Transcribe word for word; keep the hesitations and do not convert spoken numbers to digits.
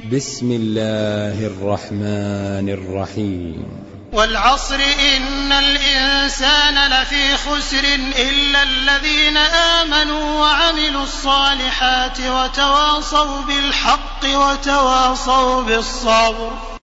بسم الله الرحمن الرحيم. والعصر إن الإنسان لفي خسر إلا الذين آمنوا وعملوا الصالحات وتواصوا بالحق وتواصوا بالصبر.